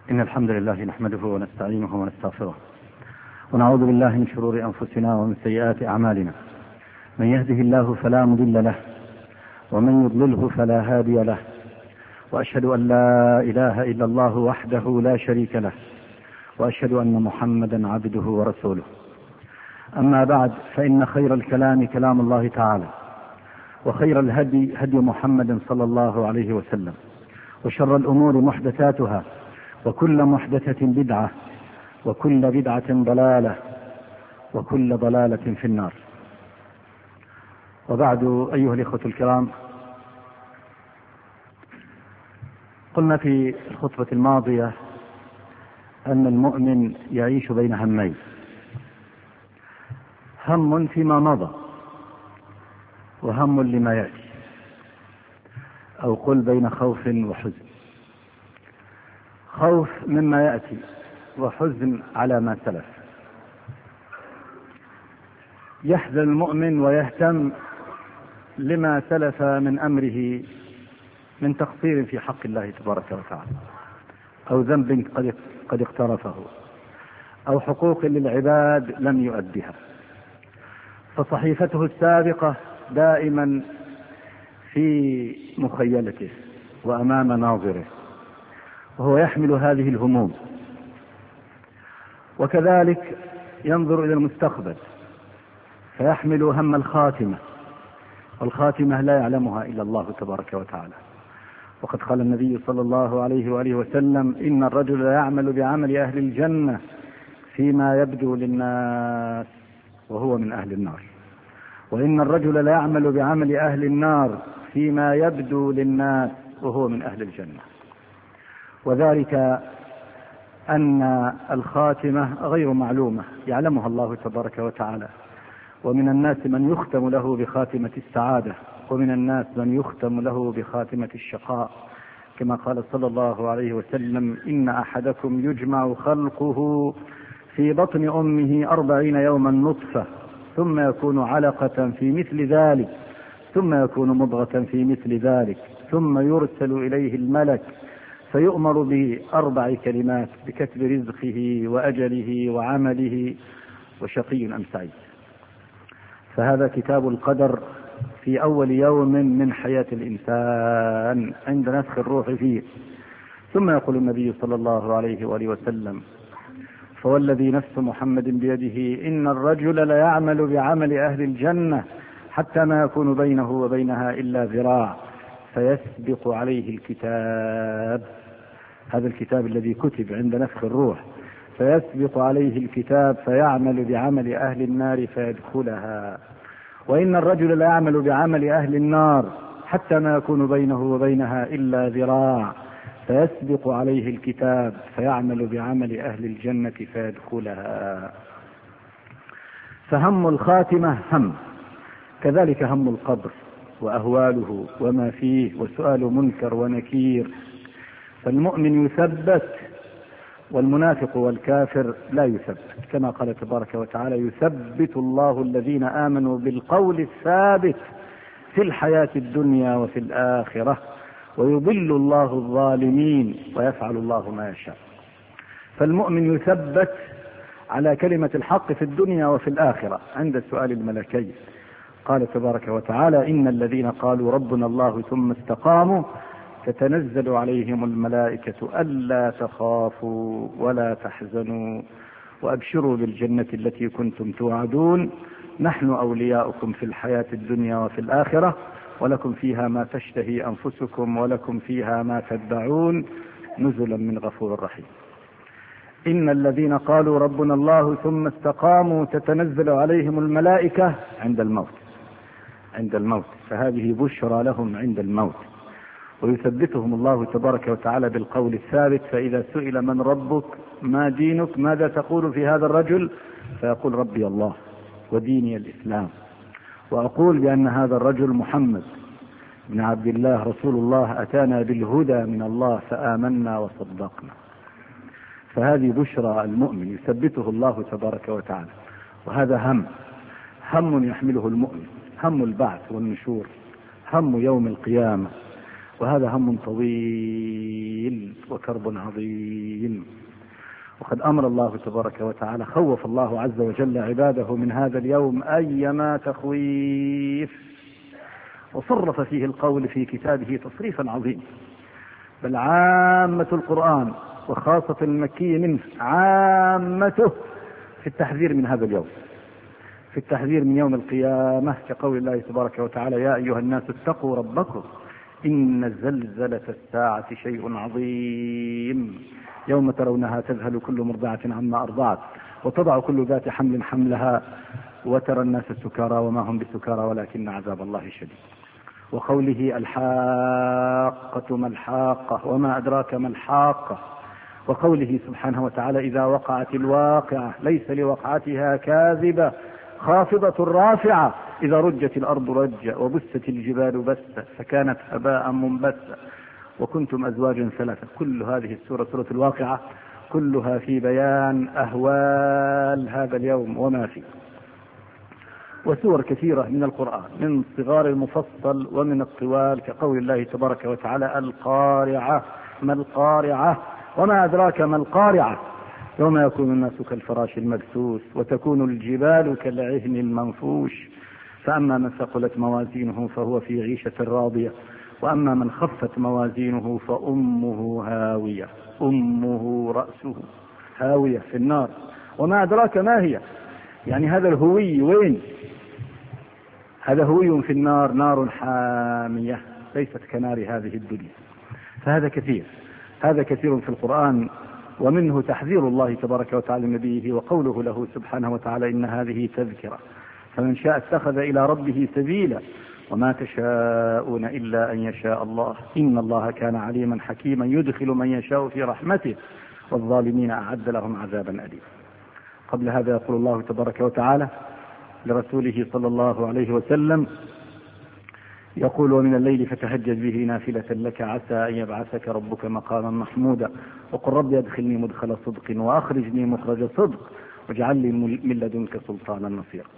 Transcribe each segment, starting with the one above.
إن الحمد لله نحمده ونستعينه ونستغفره ونعوذ بالله من شرور أنفسنا ومن سيئات أعمالنا. من يهده الله فلا مضل له ومن يضلله فلا هادي له، وأشهد أن لا إله إلا الله وحده لا شريك له، وأشهد أن محمدا عبده ورسوله. أما بعد، فإن خير الكلام كلام الله تعالى، وخير الهدي هدي محمد صلى الله عليه وسلم، وشر الأمور محدثاتها، وكل محدثة بدعة، وكل بدعة ضلالة، وكل ضلالة في النار. وبعد، أيها الإخوة الكرام، قلنا في الخطبة الماضية أن المؤمن يعيش بين همين: هم فيما مضى، وهم لما يأتي، أو قل بين خوف وحزن. خوف مما يأتي، وحزن على ما سلف. يحزن المؤمن ويهتم لما سلف من أمره من تقصير في حق الله تبارك وتعالى، أو ذنب قد اقترفه، أو حقوق للعباد لم يؤدها، فصحيفته السابقة دائما في مخيلته وأمام ناظره، وهو يحمل هذه الهموم. وكذلك ينظر إلى المستقبل فيحمل هم الخاتمة، والخاتمة لا يعلمها إلا الله تبارك وتعالى. وقد قال النبي صلى الله عليه وآله وسلم: إن الرجل لا يعمل بعمل أهل الجنة فيما يبدو للناس وهو من أهل النار، وإن الرجل لا يعمل بعمل أهل النار فيما يبدو للناس وهو من أهل الجنة. وذلك أن الخاتمة غير معلومة يعلمها الله تبارك وتعالى، ومن الناس من يختم له بخاتمة السعادة، ومن الناس من يختم له بخاتمة الشقاء، كما قال صلى الله عليه وسلم: إن أحدكم يجمع خلقه في بطن أمه 40 يوما نطفة، ثم يكون علقة في مثل ذلك، ثم يكون مضغة في مثل ذلك، ثم يرسل إليه الملك فيؤمر ب4 كلمات: بكتب رزقه وأجله وعمله وشقي أم سعيد. فهذا كتاب القدر في أول يوم من حياة الإنسان عند نفخ الروح فيه. ثم يقول النبي صلى الله عليه وآله وسلم: فوالذي نفس محمد بيده إن الرجل ليعمل بعمل أهل الجنة حتى ما يكون بينه وبينها إلا ذراع، فيسبق عليه الكتاب، هذا الكتاب الذي كتب عند نفخ الروح، فيسبق عليه الكتاب فيعمل بعمل أهل النار فيدخلها، وإن الرجل لا يعمل بعمل أهل النار حتى ما يكون بينه وبينها إلا ذراع، فيسبق عليه الكتاب فيعمل بعمل أهل الجنة فيدخلها. فهم الخاتمة هم، كذلك هم القبر وأهواله وما فيه، وسؤال منكر ونكير. فالمؤمن يثبت، والمنافق والكافر لا يثبت، كما قال تبارك وتعالى: يثبت الله الذين آمنوا بالقول الثابت في الحياة الدنيا وفي الآخرة، ويضل الله الظالمين ويفعل الله ما يشاء. فالمؤمن يثبت على كلمة الحق في الدنيا وفي الآخرة عند سؤال الملكين. قال تبارك وتعالى: إن الذين قالوا ربنا الله ثم استقاموا تتنزل عليهم الملائكة ألا تخافوا ولا تحزنوا وأبشروا بالجنة التي كنتم توعدون، نحن أولياؤكم في الحياة الدنيا وفي الآخرة، ولكم فيها ما تشتهي أنفسكم ولكم فيها ما تدعون، نزلا من غفور رحيم. إن الذين قالوا ربنا الله ثم استقاموا تتنزل عليهم الملائكة عند الموت، فهذه بشرى لهم عند الموت. ويثبتهم الله تبارك وتعالى بالقول الثابت، فإذا سئل من ربك ما دينك ماذا تقول في هذا الرجل، فيقول: ربي الله وديني الإسلام، وأقول بأن هذا الرجل محمد بن عبد الله رسول الله أتانا بالهدى من الله فآمنا وصدقنا. فهذه بشرى المؤمن يثبته الله تبارك وتعالى. وهذا هم يحمله المؤمن، هم البعث والنشور، هم يوم القيامة، وهذا هم طويل وكرب عظيم. وقد أمر الله تبارك وتعالى، خوف الله عز وجل عباده من هذا اليوم أيما تخويف، وصرف فيه القول في كتابه تصريفا عظيما. بل عامة القرآن وخاصة المكي منه عامته في التحذير من هذا اليوم، في التحذير من يوم القيامة، كقول الله تبارك وتعالى: يا أيها الناس اتقوا ربكم إن زلزلة الساعة شيء عظيم يوم ترونها تذهل كل مرضعة عما أرضعت وتضع كل ذات حمل حملها وترى الناس سكارى وما هم بسكارى ولكن عذاب الله شديد. وقوله: الحاقة ما الحاقة وما أدراك ما الحاقة. وقوله سبحانه وتعالى: إذا وقعت الواقعة ليس لوقعتها كاذبة خافضة رافعة إذا رجت الأرض رجا وبست الجبال بسا فكانت هباء منبثا وكنتم أزواجا ثلاثة. كل هذه السورة، سورة الواقعة، كلها في بيان أهوال هذا اليوم وما فيه. وسور كثيرة من القرآن من صغار المفصل ومن الطوال، كقول الله تبارك وتعالى: القارعة ما القارعة وما أدراك ما القارعة يوم يكون الناس كالفراش المبثوث وتكون الجبال كالعهن المنفوش فأما من ثقلت موازينه فهو في عيشة راضية وأما من خفت موازينه فأمه هاوية، أمه رأسه هاوية في النار. وما أدراك ما هي، يعني هذا الهوي وين؟ هذا هوي في النار، نار حامية ليست كنار هذه الدنيا. فهذا كثير، هذا كثير في القرآن، ومنه تحذير الله تبارك وتعالى لنبيه وقوله له سبحانه وتعالى: إن هذه تذكرة فمن شاء اتخذ إلى ربه سبيلا وما تشاءون إلا أن يشاء الله إن الله كان عليما حكيما يدخل من يشاء في رحمته والظالمين أعد لهم عذابا أليما. قبل هذا يقول الله تبارك وتعالى لرسوله صلى الله عليه وسلم، يقول: ومن الليل فتهجد به نافلة لك عسى أن يبعثك ربك مقاما محمودا وقل رب أدخلني مدخل صدق وأخرجني مخرج صدق واجعل لي من لدنك سلطانا نصيرا.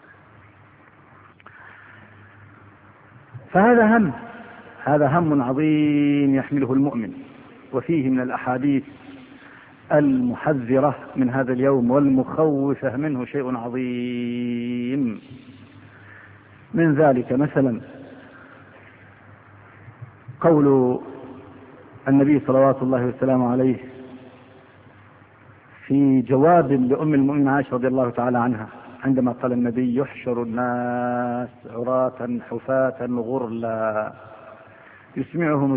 فهذا هم، هذا هم عظيم يحمله المؤمن، وفيه من الأحاديث المحذرة من هذا اليوم والمخوفة منه شيء عظيم. من ذلك مثلا قول النبي صلوات الله وسلامه عليه في جواب لأم المؤمنين عائشة رضي الله تعالى عنها عندما قال النبي: يحشر الناس عراة حفاة غرلا يسمعهم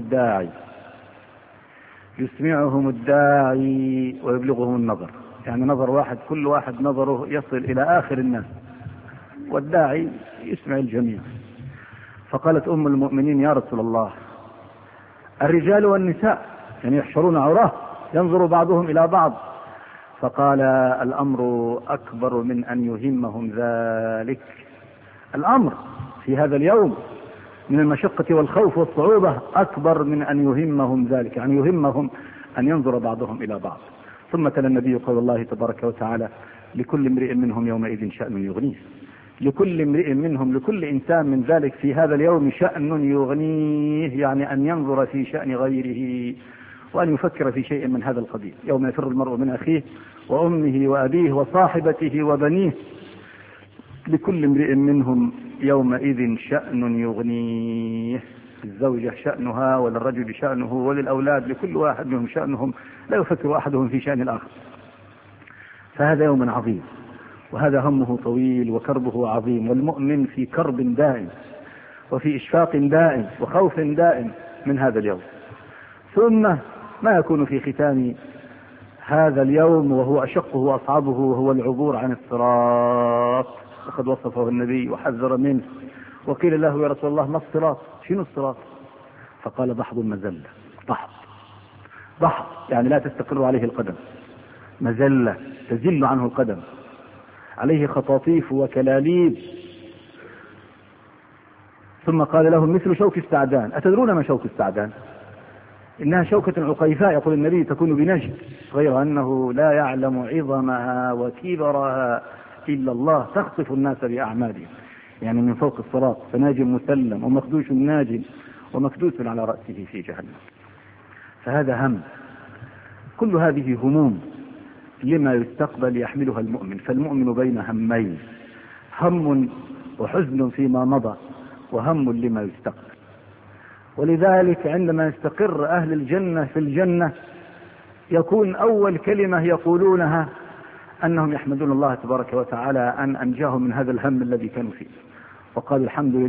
الداعي ويبلغهم النظر. يعني نظر واحد، كل واحد نظره يصل إلى آخر الناس، والداعي يسمع الجميع. فقالت أم المؤمنين: يا رسول الله، الرجال والنساء يعني يحشرون عراه ينظر بعضهم إلى بعض؟ فقال: الأمر أكبر من أن يهمهم ذلك. الأمر في هذا اليوم من المشقة والخوف والصعوبة أكبر من أن يهمهم ذلك، يعني يهمهم أن ينظر بعضهم إلى بعض. ثم تلا النبي قول الله تبارك وتعالى: لكل امرئ منهم يومئذ شأن يغنيه. لكل امرئ منهم، لكل إنسان من ذلك في هذا اليوم شأن يغنيه، يعني أن ينظر في شأن غيره وأن يفكر في شيء من هذا القبيل. يوم يفر المرء من أخيه وأمه وأبيه وصاحبته وبنيه لكل امرئ منهم يومئذ شأن يغنيه. الزوجة شأنها وللرجل شأنه وللأولاد، لكل واحد منهم شأنهم لا يفكر أحدهم في شأن الآخر. فهذا يوم عظيم، وهذا همه طويل وكربه عظيم، والمؤمن في كرب دائم وفي إشفاق دائم وخوف دائم من هذا اليوم. ثم ما يكون في ختام هذا اليوم وهو أشقه وأصعبه، وهو العبور عن الصراط، وقد وصفه النبي وحذر منه. وقيل له: يا رسول الله، ما الصراط؟ شنو الصراط؟ فقال: ضحض المزلة. ضحض يعني لا تستقر عليه القدم، مزلة تزل عنه القدم، عليه خطاطيف وكلاليب. ثم قال لهم: مثل شوك السعدان. أتدرون ما شوك السعدان؟ إنها شوكة عقيفاء، يقول النبي، تكون بنجد، غير أنه لا يعلم عظمها وكبرها إلا الله، تخطف الناس بأعمالهم، يعني من فوق الصراط، فناج مسلم ومخدوش ناج ومكدوس على رأسه في جهنم. فهذا هم. كل هذه هموم لما يستقبل يحملها المؤمن. فالمؤمن بين همين، هم وحزن فيما مضى، وهم لما يستقبل. ولذلك عندما يستقر أهل الجنة في الجنة يكون أول كلمة يقولونها أنهم يحمدون الله تبارك وتعالى أن أنجاهم من هذا الهم الذي كانوا فيه، وقالوا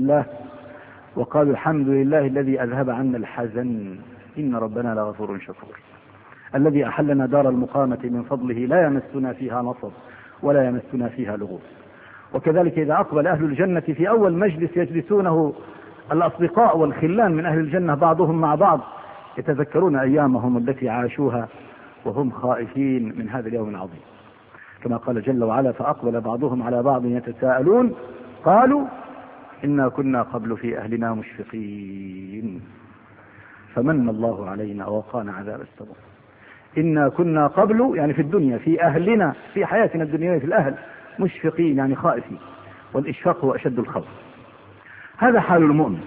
الحمد لله الذي أذهب عنا الحزن إن ربنا لغفور شكور، الذي أحلنا دار المقامة من فضله لا يمسنا فيها نصب ولا يمسنا فيها لغوب. وكذلك إذا أقبل أهل الجنة في أول مجلس يجلسونه الأصدقاء والخلان من أهل الجنة بعضهم مع بعض يتذكرون أيامهم التي عاشوها وهم خائفين من هذا اليوم العظيم، كما قال جل وعلا: فأقبل بعضهم على بعض يتساءلون قالوا إنا كنا قبل في أهلنا مشفقين فمن الله علينا ووقانا عذاب السموم. إنا كنا قبل يعني في الدنيا، في أهلنا، في حياتنا الدنيوية، في الأهل، مشفقين يعني خائفين، والإشفاق هو أشد الخوف. هذا حال المؤمن.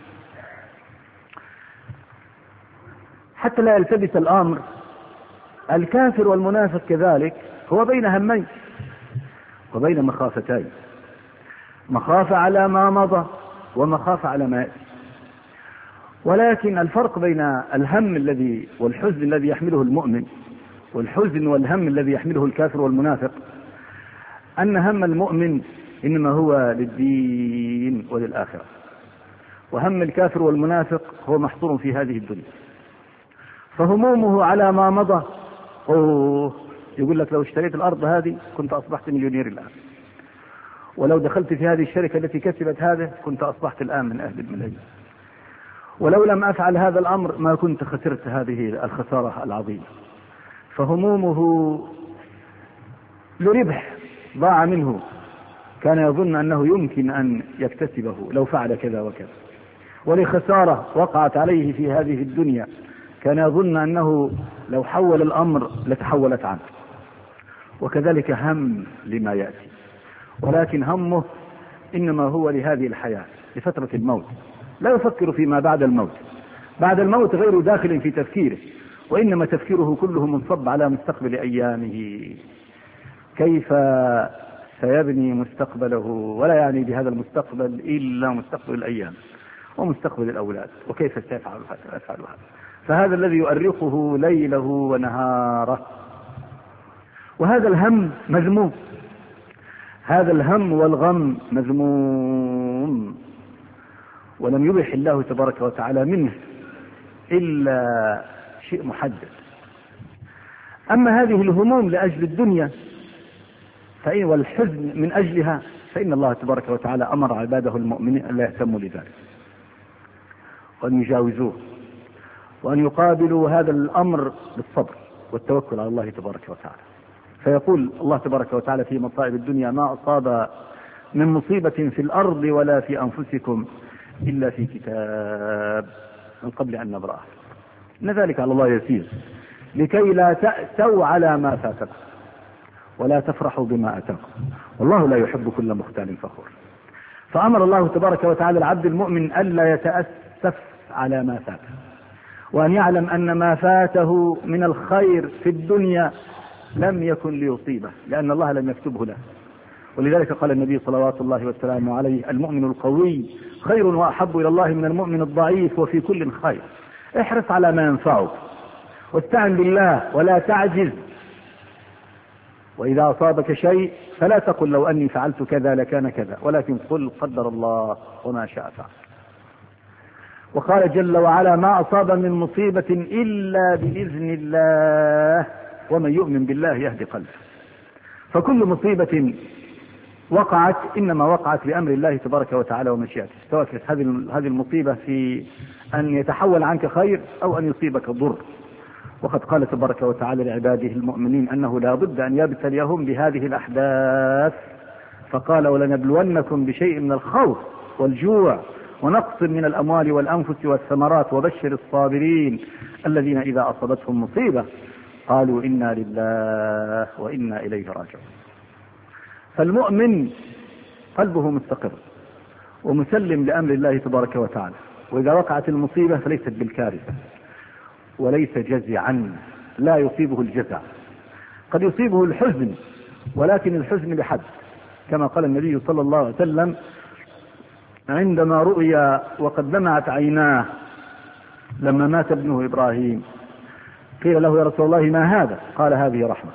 حتى لا يلتبس الأمر، الكافر والمنافق كذلك هو بين همين وبين مخافتين، مخافة على ما مضى ومخافة على ما يأتي. ولكن الفرق بين الهم الذي والحزن الذي يحمله المؤمن والحزن والهم الذي يحمله الكافر والمنافق أن هم المؤمن إنما هو للدين وللآخرة، وهم الكافر والمنافق هو محصور في هذه الدنيا. فهمومه على ما مضى، يقول لك لو اشتريت الأرض هذه كنت أصبحت مليونير الآن، ولو دخلت في هذه الشركة التي كسبت هذا كنت أصبحت الآن من أهل الملايين، ولو لم أفعل هذا الأمر ما كنت خسرت هذه الخسارة العظيمة. فهمومه لربح ضاع منه كان يظن أنه يمكن أن يكتسبه لو فعل كذا وكذا، ولخسارة وقعت عليه في هذه الدنيا كان يظن أنه لو حول الأمر لتحولت عنه. وكذلك هم لما يأتي، ولكن همه إنما هو لهذه الحياة، لفترة الموت، لا يفكر فيما بعد الموت. بعد الموت غير داخل في تفكيره، وإنما تفكيره كله منصب على مستقبل أيامه، كيف سيبني مستقبله، ولا يعني بهذا المستقبل إلا مستقبل الأيام ومستقبل الأولاد، وكيف سيفعل هذا. فهذا الذي يؤرقه ليله ونهاره. وهذا الهم مذموم، هذا الهم والغم مذموم، ولم يبح الله تبارك وتعالى منه إلا شيء محدد. أما هذه الهموم لأجل الدنيا والحزن من أجلها فإن الله تبارك وتعالى أمر عباده المؤمنين أن لا يهتموا لذلك، وأن يجاوزوه، وأن يقابلوا هذا الأمر بالصبر والتوكل على الله تبارك وتعالى. فيقول الله تبارك وتعالى في مصائب الدنيا: ما أصاب من مصيبة في الأرض ولا في أنفسكم إلا في كتاب من قبل أن نبرأه إن ذلك على الله يسير لكي لا تأسوا على ما فاتكم ولا تفرحوا بما أتاكم والله لا يحب كل مختال فخور. فأمر الله تبارك وتعالى العبد المؤمن ألا يتأسف على ما فاته، وأن يعلم أن ما فاته من الخير في الدنيا لم يكن ليصيبه، لأن الله لم يكتبه له. ولذلك قال النبي صلوات الله وسلامه عليه: المؤمن القوي خير وأحب إلى الله من المؤمن الضعيف وفي كل خير. احرص على ما ينفعك واستعن بالله ولا تعجز، وإذا أصابك شيء فلا تقل لو أني فعلت كذا لكان كذا، ولكن قل قدر الله وما شاء فعل. وقال جل وعلا: ما أصاب من مصيبة إلا بإذن الله ومن يؤمن بالله يهدي قلبه. فكل مصيبة وقعت إنما وقعت بأمر الله تبارك وتعالى ومشيئته، سواء كانت هذه المصيبة في أن يتحول عنك خير أو أن يصيبك ضر. وقد قال تبارك وتعالى لعباده المؤمنين أنه لا بد أن يبتليهم بهذه الأحداث، فقال: ولنبلونكم بشيء من الخوف والجوع ونقص من الأموال والأنفس والثمرات وبشر الصابرين الذين إذا أصابتهم مصيبة قالوا إنا لله وإنا إليه راجعون. فالمؤمن قلبه مستقر ومسلم لأمر الله تبارك وتعالى، وإذا وقعت المصيبة فليست بالكارثة وليس جزعا، لا يصيبه الجزع، قد يصيبه الحزن ولكن الحزن بحد، كما قال النبي صلى الله عليه وسلم عندما رؤي وقد دمعت عيناه لما مات ابنه إبراهيم، قيل له يا رسول الله ما هذا؟ قال هذه رحمة،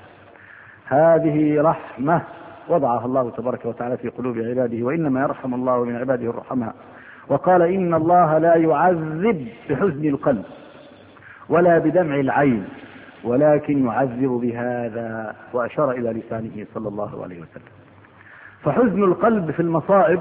هذه رحمة وضعها الله تبارك وتعالى في قلوب عباده، وإنما يرحم الله من عباده الرحماء. وقال إن الله لا يعذب بحزن القلب ولا بدمع العين ولكن يعذب بهذا، وأشار إلى لسانه صلى الله عليه وسلم. فحزن القلب في المصائب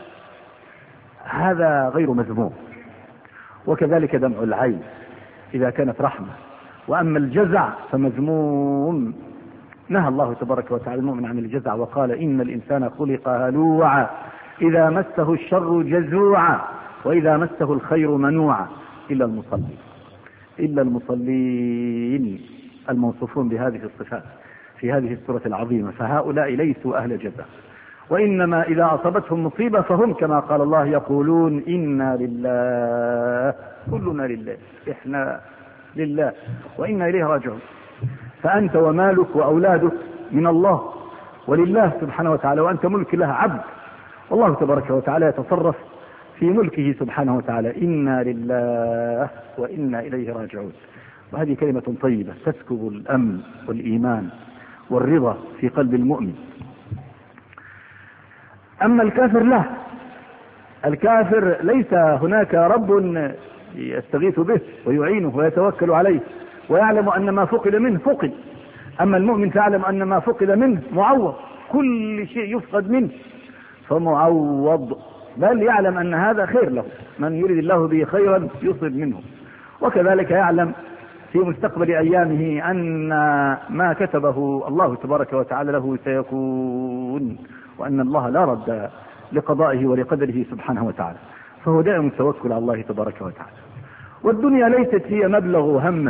هذا غير مذموم، وكذلك دمع العين إذا كانت رحمة. وأما الجزع فمذموم، نهى الله تبارك وتعالى المؤمن عن الجزع وقال إن الإنسان خلق هلوعا إذا مسه الشر جزوعا وإذا مسه الخير منوعا إلا المصلين، إلا المصلين الموصوفون بهذه الصفات في هذه السورة العظيمة، فهؤلاء ليسوا أهل جزع، وإنما إذا أصابتهم مصيبة فهم كما قال الله يقولون إنا لله، كلنا لله، إحنا لله وإنا إليه راجعون. فأنت ومالك وأولادك من الله ولله سبحانه وتعالى، وأنت ملك له عبد، والله تبارك وتعالى يتصرف في ملكه سبحانه وتعالى. إنا لله وإنا إليه راجعون. وهذه كلمة طيبة تسكب الأمن والإيمان والرضا في قلب المؤمن. أما الكافر لا، الكافر ليس هناك رب يستغيث به ويعينه ويتوكل عليه ويعلم أن ما فقد منه فقد. أما المؤمن تعلم أن ما فقد منه معوض، كل شيء يفقد منه فمعوض، بل يعلم أن هذا خير له، من يريد الله به خيرا يصب منه. وكذلك يعلم في مستقبل أيامه أن ما كتبه الله تبارك وتعالى له سيكون، وأن الله لا رد لقضائه ولقدره سبحانه وتعالى، فهو دائم التوكل على الله تبارك وتعالى. والدنيا ليست هي مبلغ همه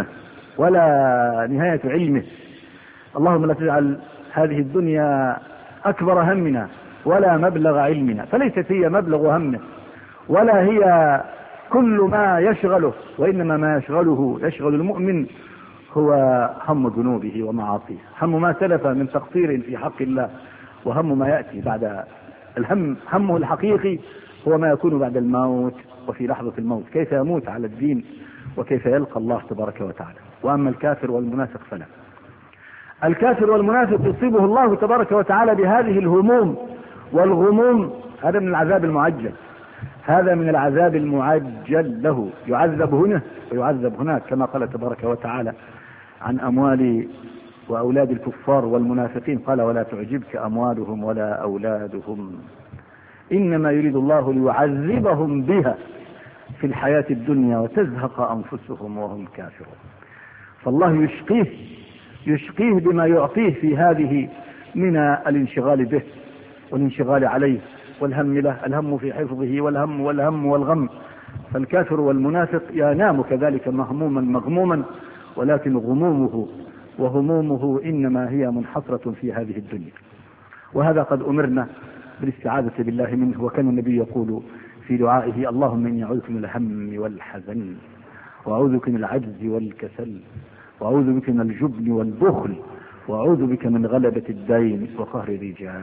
ولا نهاية علمه، اللهم لا تجعل هذه الدنيا أكبر همنا ولا مبلغ علمنا، فليست هي مبلغ همه ولا هي كل ما يشغله، وإنما ما يشغل المؤمن هو هم ذنوبه ومعاصيه، هم ما سلف من تقصير في حق الله، وهم ما يأتي بعد الهم. همه الحقيقي هو ما يكون بعد الموت وفي لحظة الموت، كيف يموت على الدين وكيف يلقى الله تبارك وتعالى. وأما الكافر والمنافق فلا، الكافر والمنافق يصيبه الله تبارك وتعالى بهذه الهموم والغموم، هذا من العذاب المعجل، هذا من العذاب المعجل له، يعذب هنا ويعذب هناك، كما قال تبارك وتعالى عن أموال وأولاد الكفار والمنافقين، قال ولا تعجبك أموالهم ولا أولادهم إنما يريد الله ليعذبهم بها في الحياة الدنيا وتزهق أنفسهم وهم كافرون. فالله يشقيه بما يعطيه في هذه من الانشغال به والانشغال عليه والهم له، الهم في حفظه والهم والغم. فالكافر والمنافق ينام كذلك مهموما مغموما، ولكن غمومه وهمومه إنما هي منحصرة في هذه الدنيا. وهذا قد أمرنا بالاستعاذة بالله منه، وكان النبي يقول في دعائه اللهم إني أعوذ من الهم والحزن وأعوذ بك من العجز والكسل وأعوذ بك من الجبن والبخل وأعوذ بك من غلبة الدين وقهر الرجال.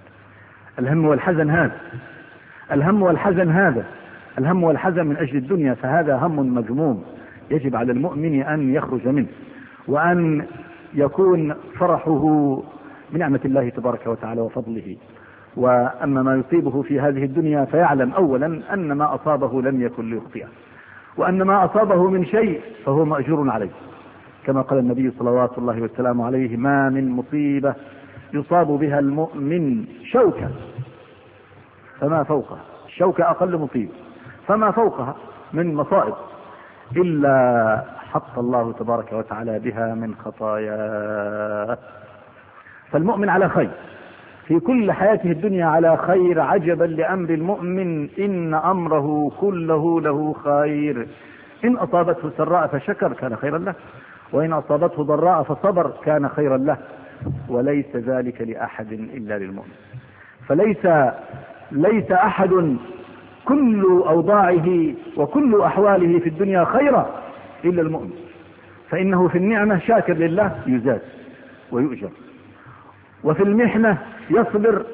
الهم والحزن هذا، الهم والحزن هذا، الهم والحزن من أجل الدنيا، فهذا هم مذموم يجب على المؤمن أن يخرج منه، وأن يكون فرحه بنعمة الله تبارك وتعالى وفضله. وأما ما يصيبه في هذه الدنيا فيعلم أولا أن ما أصابه لم يكن ليخطئه، وأن ما أصابه من شيء فهو مأجور عليه، كما قال النبي صلوات الله والسلام عليه ما من مصيبة يصاب بها المؤمن شوكة فما فوقها، الشوكة أقل مصيبة، فما فوقها من مصائب إلا حط الله تبارك وتعالى بها من خطاياه. فالمؤمن على خير في كل حياته الدنيا، على خير. عجبا لأمر المؤمن إن أمره كله له خير، إن أصابته سراء فشكر كان خيرا له، وإن أصابته ضراء فصبر كان خيرا له، وليس ذلك لأحد إلا للمؤمن. فليس أحد كل أوضاعه وكل أحواله في الدنيا خيرا إلا المؤمن، فإنه في النعمة شاكر لله يزاد ويؤجر، وفي المحنة يصبر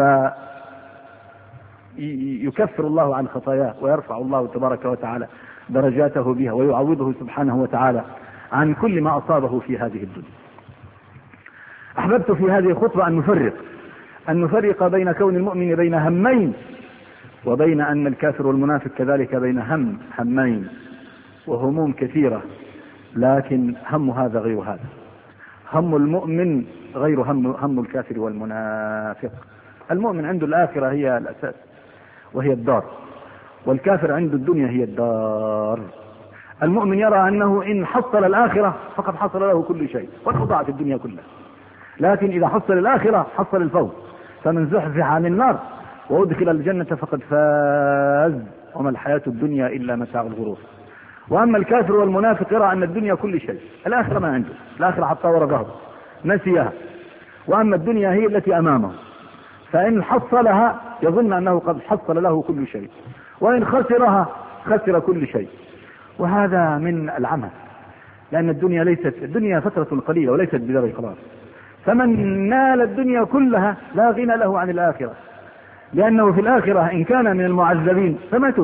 فيكفر الله عن خطاياه ويرفع الله تبارك وتعالى درجاته بها ويعوضه سبحانه وتعالى عن كل ما أصابه في هذه الدنيا. أحببت في هذه الخطبة أن نفرق بين كون المؤمن بين همين، وبين أن الكافر والمنافق كذلك بين همين وهموم كثيرة، لكن هم هذا غير هذا. هم المؤمن غير هم الكافر والمنافق. المؤمن عنده الآخرة هي الأساس وهي الدار، والكافر عنده الدنيا هي الدار. المؤمن يرى أنه إن حصل الآخرة فقد حصل له كل شيء ولو ضاعت الدنيا كلها، لكن إذا حصل الآخرة حصل الفوز، فمن زحزح عن النار وأدخل الجنة فقد فاز، وما الحياة الدنيا إلا متاع الغرور. وأما الكافر والمنافق يرى أن الدنيا كل شيء، الآخرة ما عنده، الآخرة حتى ورا ظهره نسيها، وأما الدنيا هي التي أمامه، فإن حصلها يظن أنه قد حصل له كل شيء، وإن خسرها خسر كل شيء. وهذا من العمى، لأن الدنيا فترة قليلة وليست بدار القرار، فمن نال الدنيا كلها لا غنى له عن الآخرة، لأنه في الآخرة إن كان من المعذبين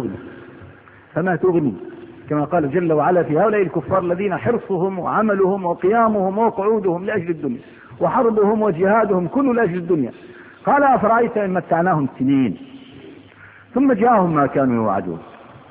فما تغني كما قال جل وعلا في هؤلاء الكفار الذين حرصهم وعملهم وقيامهم وقعودهم لأجل الدنيا وحربهم وجهادهم كله لأجل الدنيا. قال أفرأيت إن متعناهم سنين ثم جاءهم ما كانوا يوعدون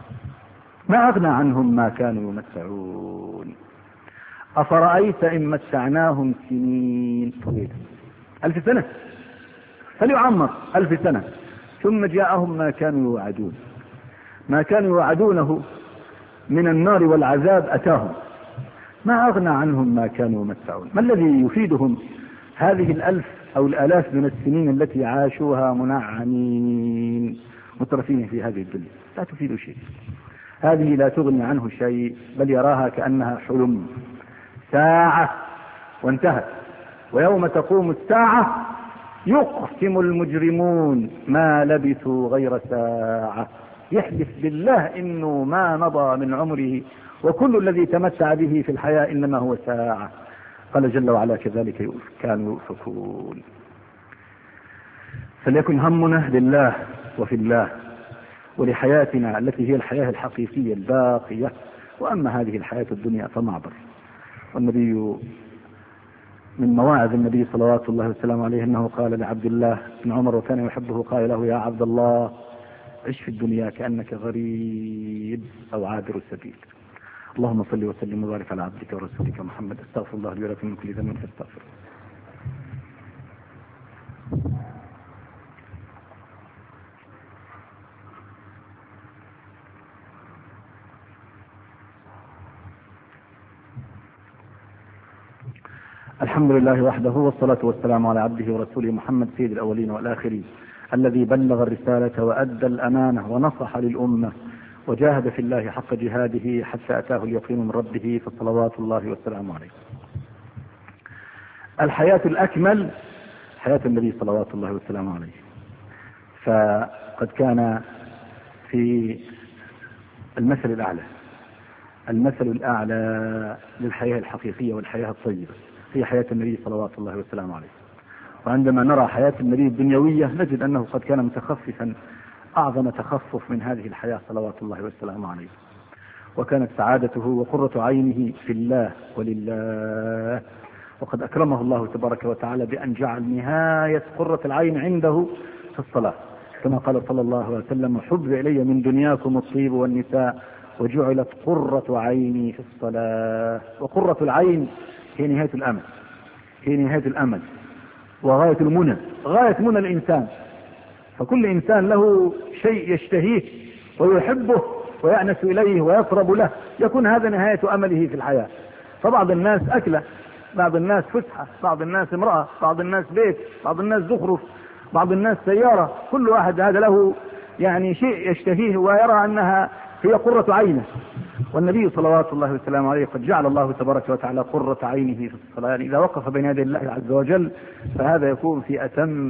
ما أغنى عنهم ما كانوا يمتعون. أفرأيت إن متعناهم سنين طويلة 1000 سنة، فليعمر 1000 سنة، ثم جاءهم ما كانوا يوعدون، ما كانوا يوعدونه من النار والعذاب أتاهم، ما أغنى عنهم ما كانوا يمتعون. ما الذي يفيدهم هذه 1000 أو 1000 من السنين التي عاشوها منعمين مترفين في هذه الدنيا؟ لا تفيد شيء، هذه لا تغني عنه شيء، بل يراها كأنها حلم، ساعة وانتهت. ويوم تقوم الساعة يقسم المجرمون ما لبثوا غير ساعة، يحلف بالله إنه ما مضى من عمره، وكل الذي تمتع به في الحياة إنما هو ساعة. قال جل وعلا كذلك كانوا يؤفكون. فليكن همنا لله وفي الله ولحياتنا التي هي الحياة الحقيقية الباقية، وأما هذه الحياة الدنيا فمعبر. والنبي من مواعظ النبي صلوات الله وسلامه عليه أنه قال لعبد الله بن عمر وكان يحبه، قال له: يا عبد الله عش في الدنيا كأنك غريب أو عابر السبيل. اللهم صل وسلم وبارك على عبدك ورسولك محمد. استغفر الله لي ولكم من كل ذنب فاستغفره. الحمد لله وحده، والصلاة والسلام على عبده ورسوله محمد سيد الأولين والآخرين، الذي بلغ الرسالة وأدى الأمانة ونصح للأمة وجاهد في الله حق جهاده حتى أتاه اليقين من ربه، فصلوات الله والسلام عليه. الحياة الأكمل حياة النبي صلوات الله والسلام عليه، فقد كان في المثل الأعلى للحياة الحقيقية والحياة الطيبة هي حياة النبي صلوات الله والسلام عليه. وعندما نرى حياة النبي الدنيوية نجد أنه قد كان متخففا أعظم تخفف من هذه الحياة صلوات الله والسلام عليه، وكانت سعادته وقرة عينه في الله ولله. وقد أكرمه الله تبارك وتعالى بأن جعل نهاية قرة العين عنده في الصلاة، كما قال صلى الله عليه وسلم: حب إلي من دنياكم الطيب والنساء وجعلت قرة عيني في الصلاة. وقرة العين هي نهاية الأمل وغاية المنى، غاية منى الإنسان. فكل إنسان له شيء يشتهيه ويحبه ويأنس إليه ويطرب له، يكون هذا نهاية أمله في الحياة. فبعض الناس أكلة، بعض الناس فسحة، بعض الناس امرأة، بعض الناس بيت، بعض الناس زخرف، بعض الناس سيارة. كل واحد هذا له شيء يشتهيه ويرى أنها هي قرة عينه. والنبي صلوات الله وسلامه عليه قد جعل الله تبارك وتعالى قرة عينه في الصلاة، إذا وقف بين يدي الله عز وجل فهذا يكون في أتم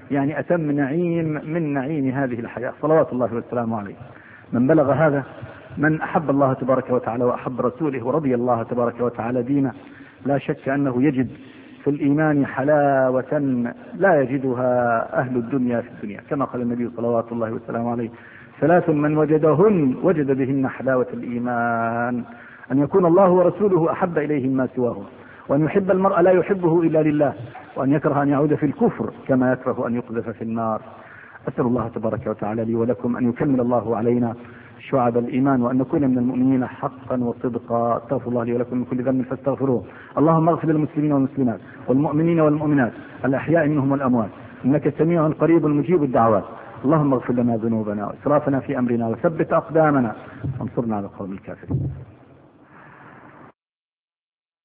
يعني أتم نعيم من نعيم هذه الحياة صلوات الله والسلام عليه. من بلغ هذا، من أحب الله تبارك وتعالى وأحب رسوله ورضي الله تبارك وتعالى دينه، لا شك أنه يجد في الإيمان حلاوة لا يجدها أهل الدنيا في الدنيا، كما قال النبي صلوات الله والسلام عليه: ثلاث من وجدهن وجد بهن حلاوة الإيمان: أن يكون الله ورسوله أحب إليه مما سواه، وأن يحب المرء لا يحبه إلا لله، وأن يكره أن يعود في الكفر كما يكره أن يقذف في النار. أسأل الله تبارك وتعالى لي ولكم أن يكمل الله علينا شعب الإيمان، وأن نكون من المؤمنين حقا وصدقا. استغفر الله لي ولكم من كل ذنب فاستغفروه. اللهم اغفر للمسلمين والمسلمات والمؤمنين والمؤمنات الأحياء منهم والأموات، إنك سميع قريب مجيب الدعوات. اللهم اغفر لنا ذنوبنا وإسرافنا في أمرنا وثبت أقدامنا وانصرنا على القوم الكافرين.